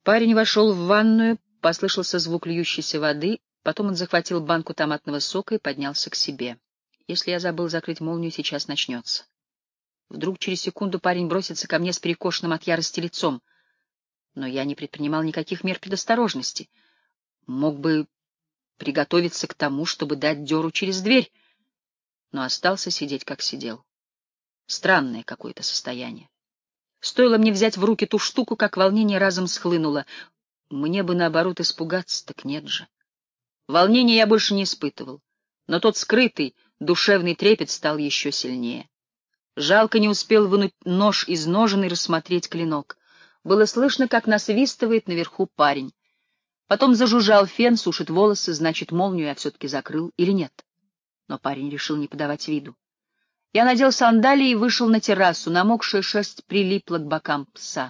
Парень вошел в ванную, послышался звук льющейся воды, потом он захватил банку томатного сока и поднялся к себе. Если я забыл закрыть молнию, сейчас начнется. Вдруг через секунду парень бросится ко мне с перекошенным от ярости лицом. Но я не предпринимал никаких мер предосторожности. Мог бы приготовиться к тому, чтобы дать дёру через дверь, но остался сидеть, как сидел. Странное какое-то состояние. Стоило мне взять в руки ту штуку, как волнение разом схлынуло. Мне бы, наоборот, испугаться, так нет же. Волнения я больше не испытывал, но тот скрытый, душевный трепет стал еще сильнее. Жалко, не успел вынуть нож из ножен и рассмотреть клинок. Было слышно, как насвистывает наверху парень. Потом зажужжал фен, сушит волосы, значит, молнию я все-таки закрыл или нет. Но парень решил не подавать виду. Я надел сандалии и вышел на террасу, намокшая шерсть прилипла к бокам пса.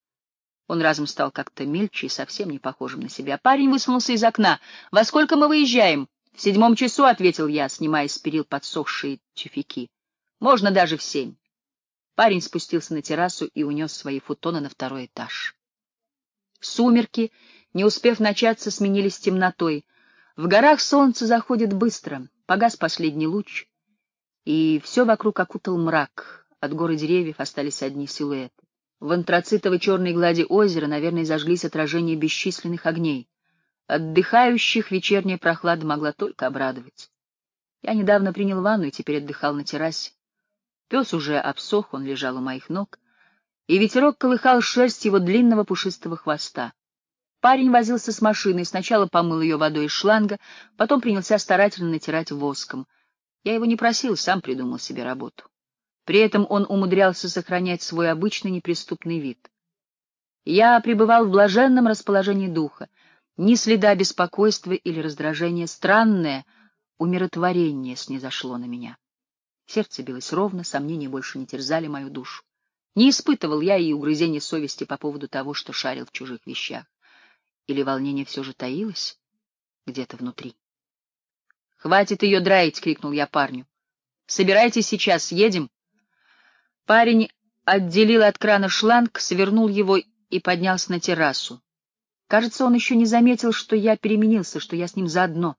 Он разом стал как-то мельче и совсем не похожим на себя. Парень высунулся из окна. «Во сколько мы выезжаем?» «В 7 часу», — ответил я, снимая с перил подсохшие тюфяки. «Можно даже в 7». Парень спустился на террасу и унес свои футоны на 2-й этаж. Сумерки, не успев начаться, сменились темнотой. В горах солнце заходит быстро, погас последний луч, и все вокруг окутал мрак. От гор и деревьев остались одни силуэты. В антрацитовой черной глади озера, наверное, зажглись отражения бесчисленных огней. Отдыхающих вечерняя прохлада могла только обрадовать. Я недавно принял ванну и теперь отдыхал на террасе. Пес уже обсох, он лежал у моих ног, и ветерок колыхал шерсть его длинного пушистого хвоста. Парень возился с машиной, сначала помыл ее водой из шланга, потом принялся старательно натирать воском. Я его не просил, сам придумал себе работу. При этом он умудрялся сохранять свой обычный неприступный вид. Я пребывал в блаженном расположении духа, ни следа беспокойства или раздражения, странное умиротворение снизошло на меня. Сердце билось ровно, сомнения больше не терзали мою душу. Не испытывал я и угрызений совести по поводу того, что шарил в чужих вещах. Или волнение все же таилось где-то внутри? «Хватит ее драить!» — крикнул я парню. «Собирайтесь сейчас, едем!» Парень отделил от крана шланг, свернул его и поднялся на террасу. Кажется, он еще не заметил, что я переменился, что я с ним заодно.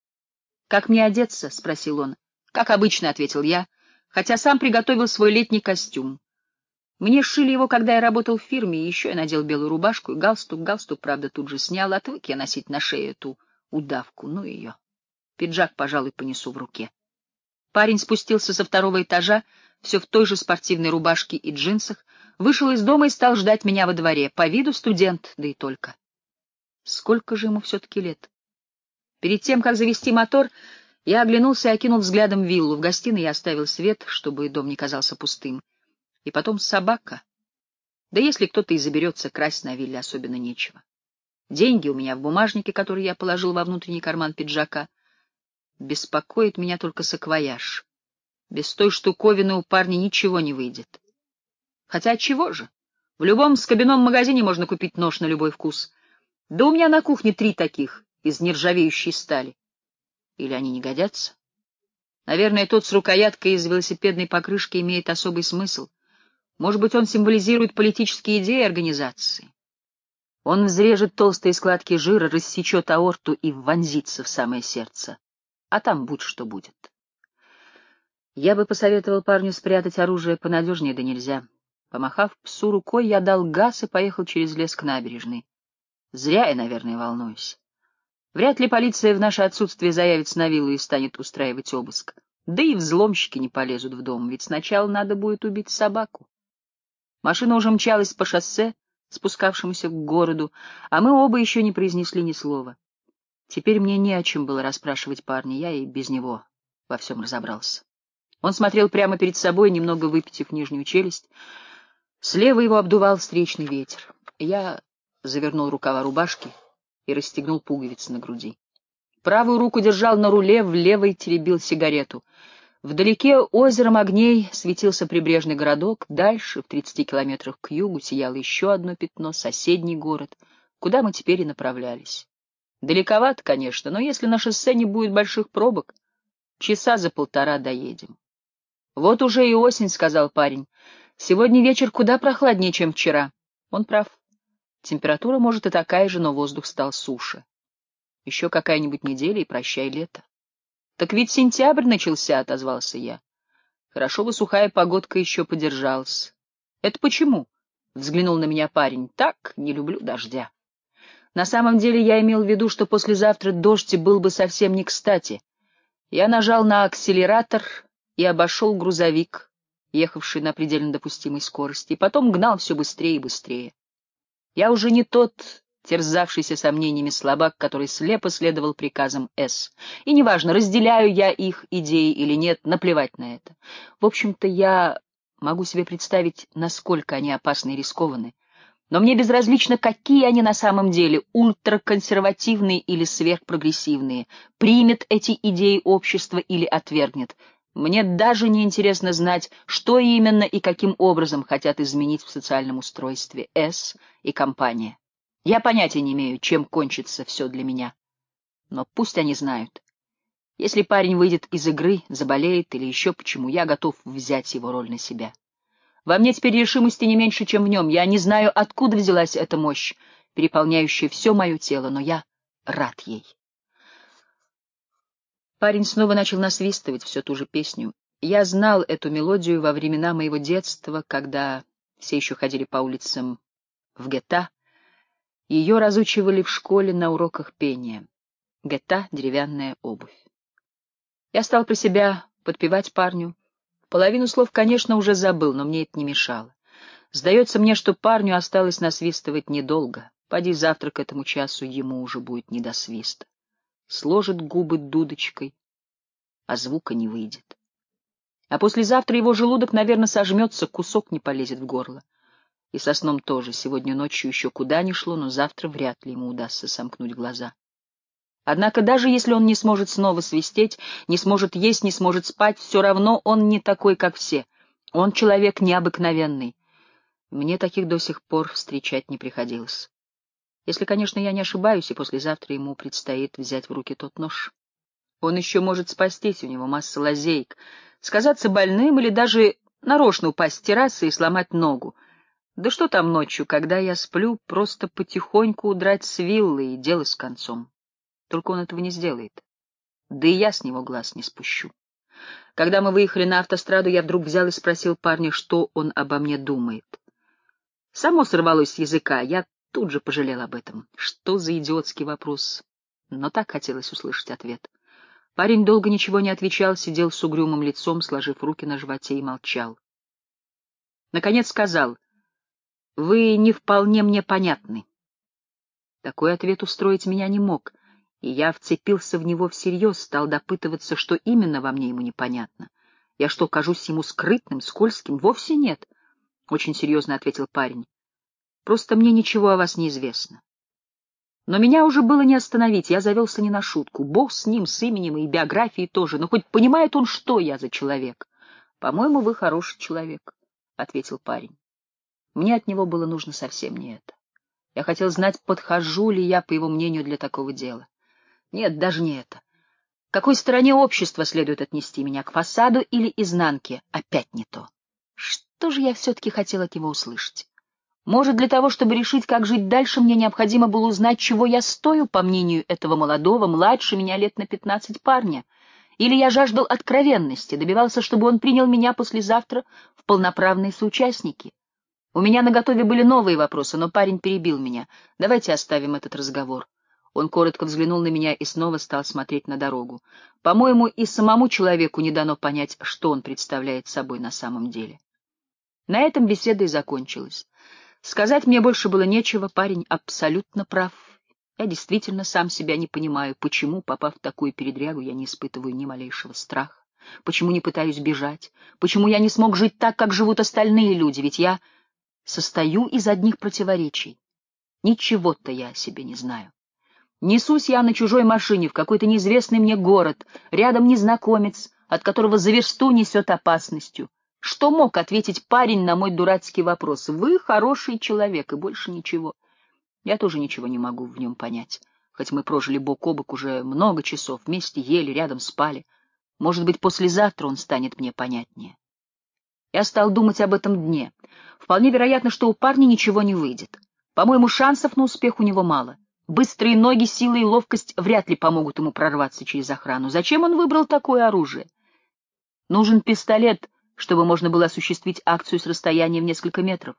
«Как мне одеться?» — спросил он. «Как обычно», — ответил я, хотя сам приготовил свой летний костюм. Мне сшили его, когда я работал в фирме, и еще я надел белую рубашку и галстук. Галстук, правда, тут же снял, отвык я носить на шее эту удавку, ну ее. Пиджак, пожалуй, понесу в руке. Парень спустился со 2-го этажа, все в той же спортивной рубашке и джинсах, вышел из дома и стал ждать меня во дворе. По виду студент, да и только. Сколько же ему все-таки лет? Перед тем, как завести мотор, я оглянулся и окинул взглядом виллу. В гостиной я оставил свет, чтобы дом не казался пустым. И потом собака. Да если кто-то и заберется, красть на вилле особенно нечего. Деньги у меня в бумажнике, который я положил во внутренний карман пиджака. Беспокоит меня только саквояж. Без той штуковины у парня ничего не выйдет. Хотя отчего же? В любом скобяном магазине можно купить нож на любой вкус. Да у меня на кухне 3 таких, из нержавеющей стали. Или они не годятся? Наверное, тот с рукояткой из велосипедной покрышки имеет особый смысл. Может быть, он символизирует политические идеи организации. Он взрежет толстые складки жира, рассечет аорту и вонзится в самое сердце. А там будь что будет. Я бы посоветовал парню спрятать оружие понадежнее, да нельзя. Помахав псу рукой, я дал газ и поехал через лес к набережной. Зря я, наверное, волнуюсь. Вряд ли полиция в наше отсутствие заявится на виллу и станет устраивать обыск. Да и взломщики не полезут в дом, ведь сначала надо будет убить собаку. Машина уже мчалась по шоссе, спускавшемуся к городу, а мы оба еще не произнесли ни слова. Теперь мне не о чем было расспрашивать парня, я и без него во всем разобрался. Он смотрел прямо перед собой, немного выпитив нижнюю челюсть. Слева его обдувал встречный ветер. Я завернул рукава рубашки и расстегнул пуговицы на груди. Правую руку держал на руле, в левой теребил сигарету. Вдалеке озером огней светился прибрежный городок, дальше, в 30 километрах к югу, сияло еще одно пятно, соседний город, куда мы теперь и направлялись. Далековато, конечно, но если на шоссе не будет больших пробок, часа за 1,5 доедем. «Вот уже и осень», — сказал парень. «Сегодня вечер куда прохладнее, чем вчера». Он прав. Температура, может, и такая же, но воздух стал суше. Еще какая-нибудь неделя, и прощай лето. — Так ведь сентябрь начался, — отозвался я. — Хорошо бы сухая погодка еще подержалась. — Это почему? — взглянул на меня парень. — Так, не люблю дождя. На самом деле я имел в виду, что послезавтра дождь был бы совсем не кстати. Я нажал на акселератор и обошел грузовик, ехавший на предельно допустимой скорости, и потом гнал все быстрее и быстрее. Я уже не тот терзавшийся сомнениями слабак, который слепо следовал приказам С. И неважно, разделяю я их идеи или нет, наплевать на это. В общем-то, я могу себе представить, насколько они опасны и рискованы. Но мне безразлично, какие они на самом деле, ультраконсервативные или сверхпрогрессивные, примет эти идеи общество или отвергнет. Мне даже не интересно знать, что именно и каким образом хотят изменить в социальном устройстве С и компания. Я понятия не имею, чем кончится все для меня. Но пусть они знают. Если парень выйдет из игры, заболеет или еще почему, я готов взять его роль на себя. Во мне теперь решимости не меньше, чем в нем. Я не знаю, откуда взялась эта мощь, переполняющая все мое тело, но я рад ей. Парень снова начал насвистывать всю ту же песню. Я знал эту мелодию во времена моего детства, когда все еще ходили по улицам в гетто. Ее разучивали в школе на уроках пения. Гетто — деревянная обувь. Я стал про себя подпевать парню. Половину слов, конечно, уже забыл, но мне это не мешало. Сдается мне, что парню осталось насвистывать недолго. Поди завтра к этому часу ему уже будет не до свиста. Сложит губы дудочкой, а звука не выйдет. А послезавтра его желудок, наверное, сожмется, кусок не полезет в горло. И со сном тоже. Сегодня ночью еще куда ни шло, но завтра вряд ли ему удастся сомкнуть глаза. Однако даже если он не сможет снова свистеть, не сможет есть, не сможет спать, все равно он не такой, как все. Он человек необыкновенный. Мне таких до сих пор встречать не приходилось. Если, конечно, я не ошибаюсь, и послезавтра ему предстоит взять в руки тот нож. Он еще может спастись, у него масса лазеек, сказаться больным или даже нарочно упасть с террасы и сломать ногу. Да что там ночью, когда я сплю, просто потихоньку удрать с виллы, и дело с концом. Только он этого не сделает. Да и я с него глаз не спущу. Когда мы выехали на автостраду, я вдруг взял и спросил парня, что он обо мне думает. Само сорвалось с языка, я тут же пожалел об этом. Что за идиотский вопрос? Но так хотелось услышать ответ. Парень долго ничего не отвечал, сидел с угрюмым лицом, сложив руки на животе, и молчал. Наконец сказал: «Вы не вполне мне понятны». Такой ответ устроить меня не мог, и я вцепился в него всерьез, стал допытываться, что именно во мне ему непонятно. Я что, кажусь ему скрытным, скользким? Вовсе нет, — очень серьезно ответил парень. Просто мне ничего о вас не известно. Но меня уже было не остановить, я завелся не на шутку. Бог с ним, с именем и биографией тоже, но хоть понимает он, что я за человек. — По-моему, вы хороший человек, — ответил парень. Мне от него было нужно совсем не это. Я хотел знать, подхожу ли я, по его мнению, для такого дела. Нет, даже не это. К какой стороне общества следует отнести меня, к фасаду или изнанке? Опять не то. Что же я все-таки хотел от него услышать? Может, для того, чтобы решить, как жить дальше, мне необходимо было узнать, чего я стою, по мнению этого молодого, младше меня лет на 15 парня. Или я жаждал откровенности, добивался, чтобы он принял меня послезавтра в полноправные соучастники. У меня наготове были новые вопросы, но парень перебил меня. Давайте оставим этот разговор. Он коротко взглянул на меня и снова стал смотреть на дорогу. По-моему, и самому человеку не дано понять, что он представляет собой на самом деле. На этом беседа и закончилась. Сказать мне больше было нечего, парень абсолютно прав. Я действительно сам себя не понимаю, почему, попав в такую передрягу, я не испытываю ни малейшего страха, почему не пытаюсь бежать, почему я не смог жить так, как живут остальные люди, ведь я состою из одних противоречий. Ничего-то я о себе не знаю. Несусь я на чужой машине в какой-то неизвестный мне город, рядом незнакомец, от которого за версту несет опасностью. Что мог ответить парень на мой дурацкий вопрос? Вы хороший человек, и больше ничего. Я тоже ничего не могу в нем понять, хоть мы прожили бок о бок уже много часов, вместе ели, рядом спали. Может быть, послезавтра он станет мне понятнее. Я стал думать об этом дне. Вполне вероятно, что у парня ничего не выйдет. По-моему, шансов на успех у него мало. Быстрые ноги, сила и ловкость вряд ли помогут ему прорваться через охрану. Зачем он выбрал такое оружие? Нужен пистолет, чтобы можно было осуществить акцию с расстояния в несколько метров.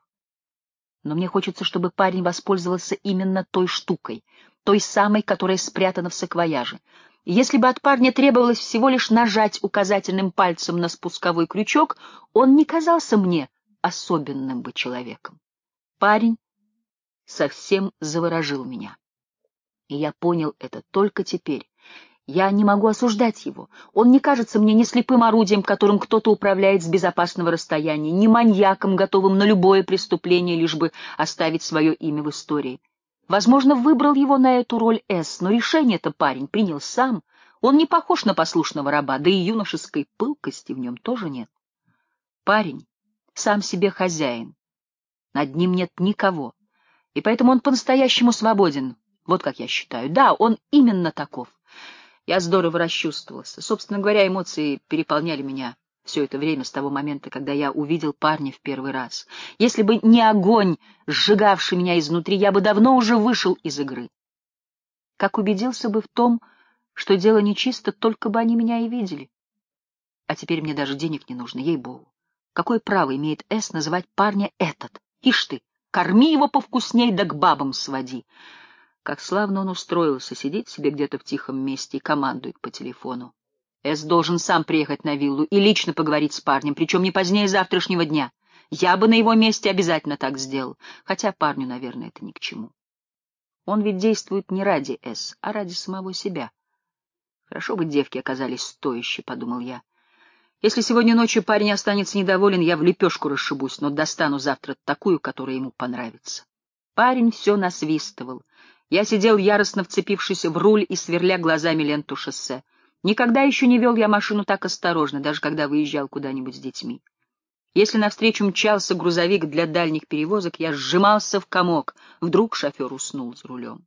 Но мне хочется, чтобы парень воспользовался именно той штукой, той самой, которая спрятана в саквояже. Если бы от парня требовалось всего лишь нажать указательным пальцем на спусковой крючок, он не казался мне особенным бы человеком. Парень совсем заворожил меня. И я понял это только теперь. Я не могу осуждать его. Он не кажется мне ни слепым орудием, которым кто-то управляет с безопасного расстояния, ни маньяком, готовым на любое преступление, лишь бы оставить свое имя в истории. Возможно, выбрал его на эту роль С, но решение-то парень принял сам. Он не похож на послушного раба, да и юношеской пылкости в нем тоже нет. Парень сам себе хозяин. Над ним нет никого. И поэтому он по-настоящему свободен. Вот как я считаю. Да, он именно таков. Я здорово расчувствовался. Собственно говоря, эмоции переполняли меня все это время с того момента, когда я увидел парня в первый раз. Если бы не огонь, сжигавший меня изнутри, я бы давно уже вышел из игры. Как убедился бы в том, что дело нечисто, только бы они меня и видели. А теперь мне даже денег не нужно, ей-богу. Какое право имеет С называть парня этот? Ишь ты, корми его повкусней, да к бабам своди. Как славно он устроился, сидит себе где-то в тихом месте и командует по телефону. Эс должен сам приехать на виллу и лично поговорить с парнем, причем не позднее завтрашнего дня. Я бы на его месте обязательно так сделал, хотя парню, наверное, это ни к чему. Он ведь действует не ради Эс, а ради самого себя. Хорошо бы девки оказались стоящие, — подумал я. Если сегодня ночью парень останется недоволен, я в лепешку расшибусь, но достану завтра такую, которая ему понравится. Парень все насвистывал. Я сидел яростно вцепившись в руль и сверля глазами ленту шоссе. Никогда еще не вел я машину так осторожно, даже когда выезжал куда-нибудь с детьми. Если навстречу мчался грузовик для дальних перевозок, я сжимался в комок. Вдруг шофер уснул за рулем.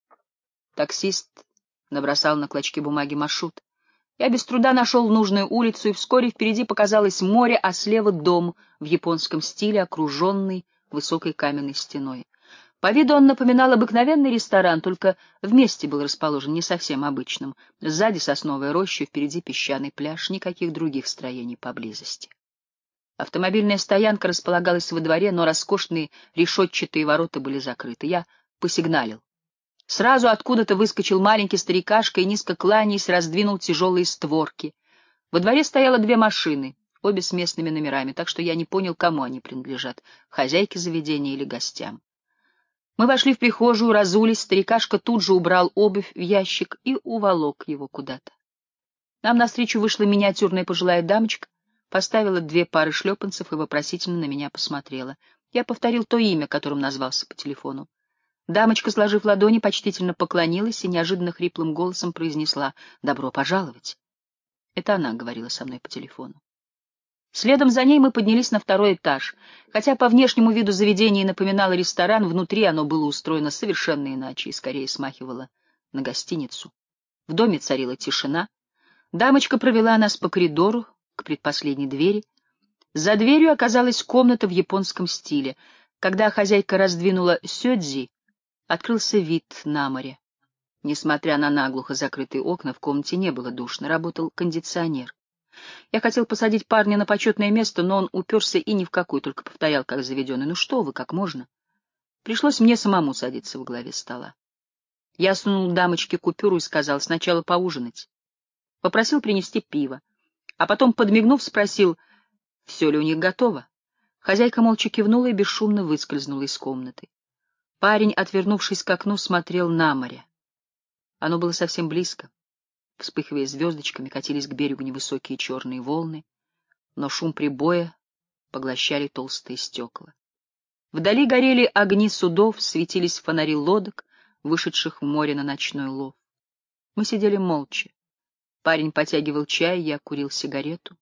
Таксист набросал на клочке бумаги маршрут. Я без труда нашел нужную улицу, и вскоре впереди показалось море, а слева дом в японском стиле, окруженный высокой каменной стеной. По виду он напоминал обыкновенный ресторан, только вместе был расположен не совсем обычным. Сзади сосновая роща, впереди песчаный пляж, никаких других строений поблизости. Автомобильная стоянка располагалась во дворе, но роскошные решетчатые ворота были закрыты. Я посигналил. Сразу откуда-то выскочил маленький старикашка и, низко кланяясь, раздвинул тяжелые створки. Во дворе стояло две машины, обе с местными номерами, так что я не понял, кому они принадлежат — хозяйке заведения или гостям. Мы вошли в прихожую, разулись, старикашка тут же убрал обувь в ящик и уволок его куда-то. Нам навстречу вышла миниатюрная пожилая дамочка, поставила две пары шлепанцев и вопросительно на меня посмотрела. Я повторил то имя, которым назвался по телефону. Дамочка, сложив ладони, почтительно поклонилась и неожиданно хриплым голосом произнесла: «Добро пожаловать». Это она говорила со мной по телефону. Следом за ней мы поднялись на второй этаж. Хотя по внешнему виду заведение напоминало ресторан, внутри оно было устроено совершенно иначе и скорее смахивало на гостиницу. В доме царила тишина. Дамочка провела нас по коридору к предпоследней двери. За дверью оказалась комната в японском стиле. Когда хозяйка раздвинула сёдзи, открылся вид на море. Несмотря на наглухо закрытые окна, в комнате не было душно, работал кондиционер. Я хотел посадить парня на почетное место, но он уперся и ни в какую, только повторял, как заведенный: «Ну что вы, как можно?» Пришлось мне самому садиться во главе стола. Я сунул дамочке купюру и сказал: «Сначала поужинать». Попросил принести пиво, а потом, подмигнув, спросил, все ли у них готово. Хозяйка молча кивнула и бесшумно выскользнула из комнаты. Парень, отвернувшись к окну, смотрел на море. Оно было совсем близко. Вспыхивая звездочками, катились к берегу невысокие черные волны, но шум прибоя поглощали толстые стекла. Вдали горели огни судов, светились фонари лодок, вышедших в море на ночной лов. Мы сидели молча. Парень потягивал чай, я курил сигарету.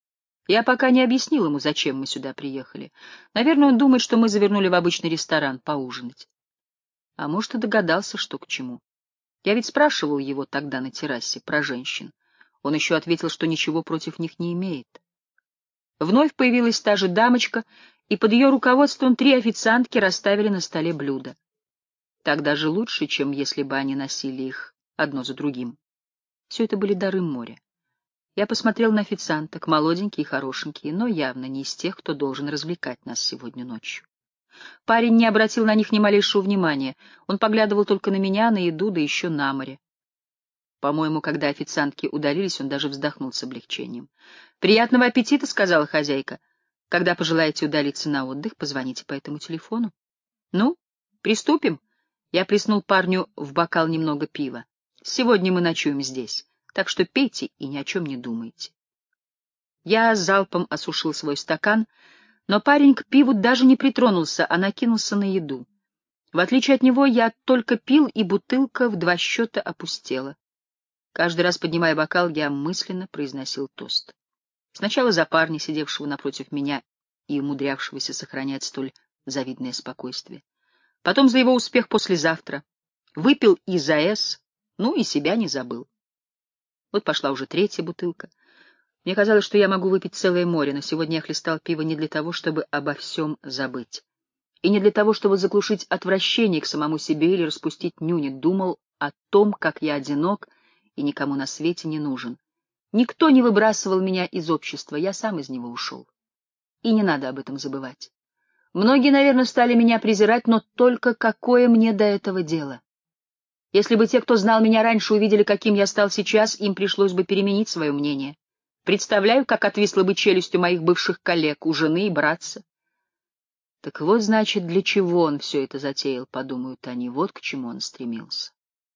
Я пока не объяснил ему, зачем мы сюда приехали. Наверное, он думает, что мы завернули в обычный ресторан поужинать. А может, и догадался, что к чему. Я ведь спрашивал его тогда на террасе про женщин. Он еще ответил, что ничего против них не имеет. Вновь появилась та же дамочка, и под ее руководством 3 официантки расставили на столе блюда. Так даже лучше, чем если бы они носили их одно за другим. Все это были дары моря. Я посмотрел на официанток, молоденькие и хорошенькие, но явно не из тех, кто должен развлекать нас сегодня ночью. Парень не обратил на них ни малейшего внимания. Он поглядывал только на меня, на еду, да еще на море. По-моему, когда официантки удалились, он даже вздохнул с облегчением. «Приятного аппетита», — сказала хозяйка. «Когда пожелаете удалиться на отдых, позвоните по этому телефону». «Ну, приступим?» Я плеснул парню в бокал немного пива. «Сегодня мы ночуем здесь, так что пейте и ни о чем не думайте». Я залпом осушил свой стакан, но парень к пиву даже не притронулся, а накинулся на еду. В отличие от него, я только пил, и бутылка в 2 счета опустела. Каждый раз, поднимая бокал, я мысленно произносил тост. Сначала за парня, сидевшего напротив меня и умудрявшегося сохранять столь завидное спокойствие. Потом за его успех послезавтра. Выпил и за С, ну и себя не забыл. Вот пошла уже 3-я бутылка. Мне казалось, что я могу выпить целое море, но сегодня я хлестал пиво не для того, чтобы обо всем забыть. И не для того, чтобы заглушить отвращение к самому себе или распустить нюни. Думал о том, как я одинок и никому на свете не нужен. Никто не выбрасывал меня из общества, я сам из него ушел. И не надо об этом забывать. Многие, наверное, стали меня презирать, но только какое мне до этого дело? Если бы те, кто знал меня раньше, увидели, каким я стал сейчас, им пришлось бы переменить свое мнение. Представляю, как отвисла бы челюсть у моих бывших коллег, у жены и братца. Так вот, значит, для чего он все это затеял, подумают они, вот к чему он стремился.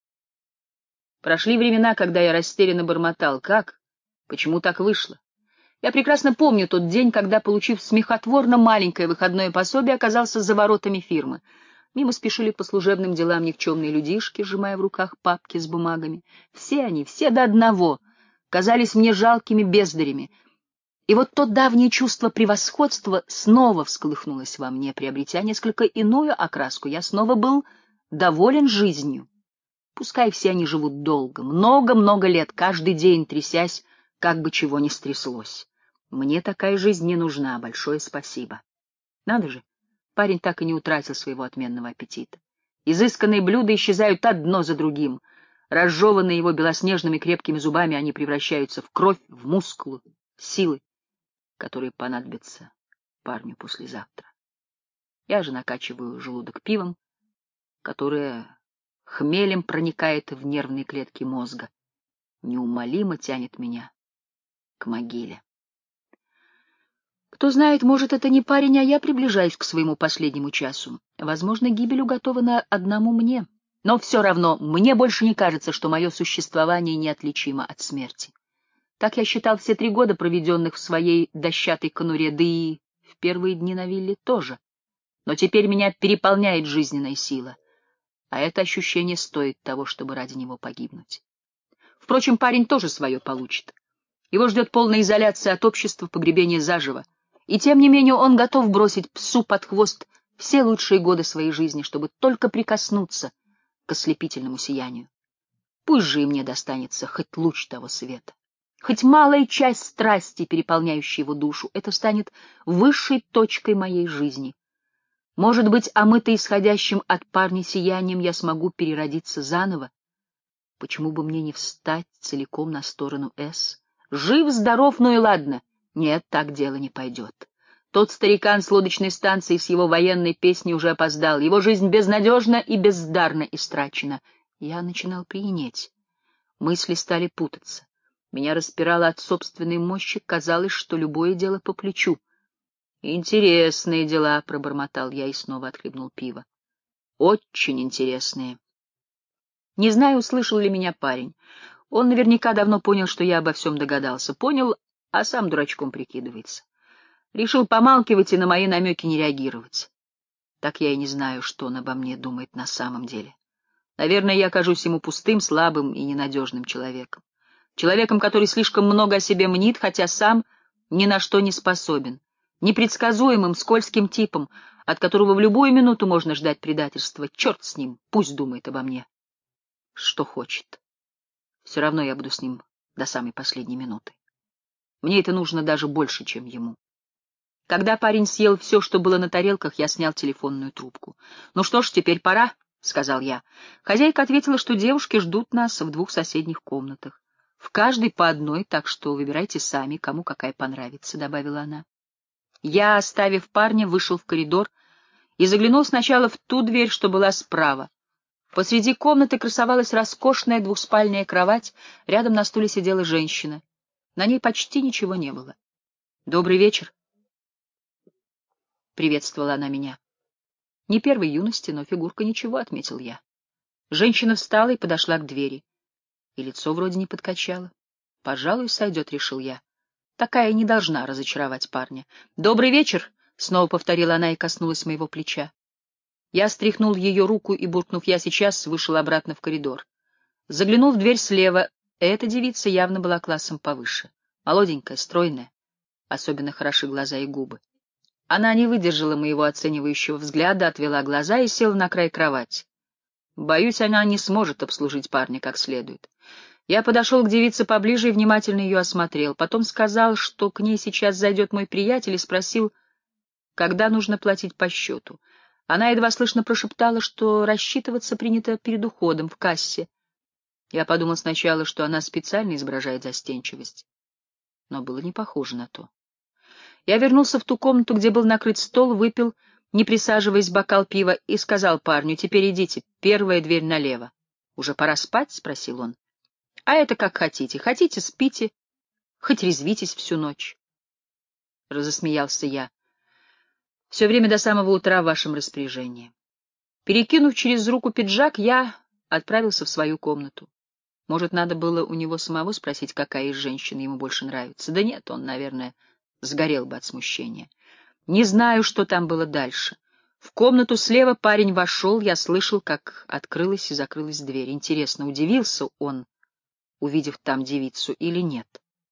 Прошли времена, когда я растерянно бормотал. Как? Почему так вышло? Я прекрасно помню тот день, когда, получив смехотворно маленькое выходное пособие, оказался за воротами фирмы. Мимо спешили по служебным делам никчемные людишки, сжимая в руках папки с бумагами. Все они, все до одного, казались мне жалкими бездарями. И вот то давнее чувство превосходства снова всколыхнулось во мне, приобретя несколько иную окраску. Я снова был доволен жизнью. Пускай все они живут долго, много-много лет, каждый день трясясь, как бы чего ни стряслось. Мне такая жизнь не нужна, большое спасибо. Надо же, парень так и не утратил своего отменного аппетита. Изысканные блюда исчезают одно за другим. Разжеванные его белоснежными крепкими зубами, они превращаются в кровь, в мускулы, силы, которые понадобятся парню послезавтра. Я же накачиваю желудок пивом, которое хмелем проникает в нервные клетки мозга, неумолимо тянет меня к могиле. Кто знает, может, это не парень, а я приближаюсь к своему последнему часу. Возможно, гибель уготована одному мне. Но все равно мне больше не кажется, что мое существование неотличимо от смерти. Так я считал все 3 года, проведенных в своей дощатой конуре, да и в первые дни на вилле тоже. Но теперь меня переполняет жизненная сила, а это ощущение стоит того, чтобы ради него погибнуть. Впрочем, парень тоже свое получит. Его ждет полная изоляция от общества, погребение заживо. И тем не менее он готов бросить псу под хвост все лучшие годы своей жизни, чтобы только прикоснуться к ослепительному сиянию. Пусть же и мне достанется хоть луч того света, хоть малая часть страсти, переполняющей его душу. Это станет высшей точкой моей жизни. Может быть, омытый исходящим от парня сиянием, я смогу переродиться заново. Почему бы мне не встать целиком на сторону С? Жив, здоров, ну и ладно. Нет, так дело не пойдет. Тот старикан с лодочной станции с его военной песней уже опоздал. Его жизнь безнадежна и бездарно истрачена. Я начинал пьянеть. Мысли стали путаться. Меня распирало от собственной мощи, казалось, что любое дело по плечу. «Интересные дела», — пробормотал я и снова отхлебнул пиво. «Очень интересные». Не знаю, услышал ли меня парень. Он наверняка давно понял, что я обо всем догадался. Понял, а сам дурачком прикидывается. Решил помалкивать и на мои намеки не реагировать. Так я и не знаю, что он обо мне думает на самом деле. Наверное, я кажусь ему пустым, слабым и ненадежным человеком. Человеком, который слишком много о себе мнит, хотя сам ни на что не способен. Непредсказуемым, скользким типом, от которого в любую минуту можно ждать предательства. Черт с ним, пусть думает обо мне, что хочет. Все равно я буду с ним до самой последней минуты. Мне это нужно даже больше, чем ему. Когда парень съел все, что было на тарелках, я снял телефонную трубку. «Ну что ж, теперь пора», — сказал я. Хозяйка ответила, что девушки ждут нас в 2 соседних комнатах. «В каждой по одной, так что выбирайте сами, кому какая понравится», — добавила она. Я, оставив парня, вышел в коридор и заглянул сначала в ту дверь, что была справа. Посреди комнаты красовалась роскошная 2-спальная кровать, рядом на стуле сидела женщина. На ней почти ничего не было. «Добрый вечер», — приветствовала она меня. «Не первой юности, но фигурка ничего», — отметил я. Женщина встала и подошла к двери. И лицо вроде не подкачало. «Пожалуй, сойдет», — решил я. Такая не должна разочаровать парня. «Добрый вечер», — снова повторила она и коснулась моего плеча. Я стряхнул ее руку и, буркнув «я сейчас», вышел обратно в коридор. Заглянул в дверь слева. Эта девица явно была классом повыше. Молоденькая, стройная. Особенно хороши глаза и губы. Она не выдержала моего оценивающего взгляда, отвела глаза и села на край кровати. Боюсь, она не сможет обслужить парня как следует. Я подошел к девице поближе и внимательно ее осмотрел. Потом сказал, что к ней сейчас зайдет мой приятель, и спросил, когда нужно платить по счету. Она едва слышно прошептала, что рассчитываться принято перед уходом в кассе. Я подумал сначала, что она специально изображает застенчивость. Но было не похоже на то. Я вернулся в ту комнату, где был накрыт стол, выпил, не присаживаясь, бокал пива, и сказал парню: «Теперь идите, первая дверь налево». «Уже пора спать?» — спросил он. «А это как хотите. Хотите — спите, хоть резвитесь всю ночь». Разосмеялся я. «Все время до самого утра в вашем распоряжении». Перекинув через руку пиджак, я отправился в свою комнату. Может, надо было у него самого спросить, какая из женщин ему больше нравится. Да нет, он, наверное, сгорел бы от смущения. Не знаю, что там было дальше. В комнату слева парень вошел, я слышал, как открылась и закрылась дверь. Интересно, удивился он, увидев там девицу, или нет?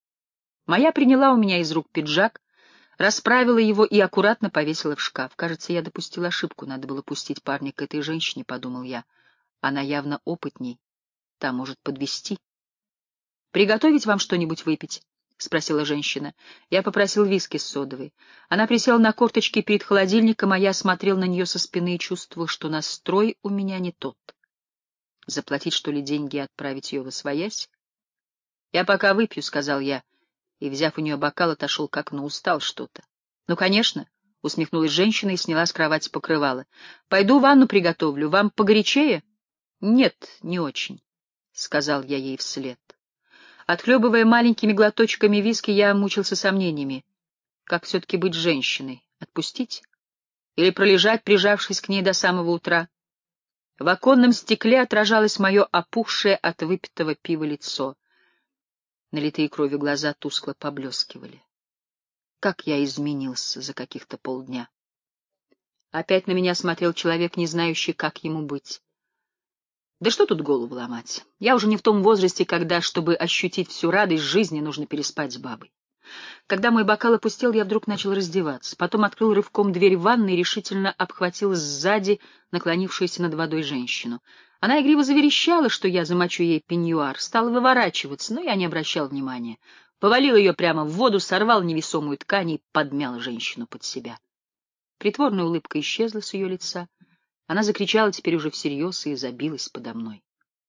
Моя приняла у меня из рук пиджак, расправила его и аккуратно повесила в шкаф. Кажется, я допустил ошибку, надо было пустить парня к этой женщине, подумал я. Она явно опытней, та может подвести. «Приготовить вам что-нибудь выпить?» — спросила женщина. Я попросил виски с содовой. Она присела на корточки перед холодильником, а я смотрел на нее со спины и чувствовал, что настрой у меня не тот. Заплатить, что ли, деньги и отправить ее восвоясь? «Я пока выпью», — сказал я, и, взяв у нее бокал, отошел к окну. Устал что-то. «Ну, конечно», — усмехнулась женщина и сняла с кровати покрывало. «Пойду ванну приготовлю. Вам погорячее?» «Нет, не очень», — сказал я ей вслед. Отхлебывая маленькими глоточками виски, я мучился сомнениями. Как все-таки быть женщиной? Отпустить? Или пролежать, прижавшись к ней до самого утра? В оконном стекле отражалось мое опухшее от выпитого пива лицо. Налитые кровью глаза тускло поблескивали. Как я изменился за каких-то полдня. Опять на меня смотрел человек, не знающий, как ему быть. Да что тут голову ломать? Я уже не в том возрасте, когда, чтобы ощутить всю радость жизни, нужно переспать с бабой. Когда мой бокал опустел, я вдруг начал раздеваться. Потом открыл рывком дверь ванной и решительно обхватил сзади наклонившуюся над водой женщину. Она игриво заверещала, что я замочу ей пеньюар, стала выворачиваться, но я не обращал внимания. Повалил ее прямо в воду, сорвал невесомую ткань и подмял женщину под себя. Притворная улыбка исчезла с ее лица. Она закричала теперь уже всерьез и забилась подо мной.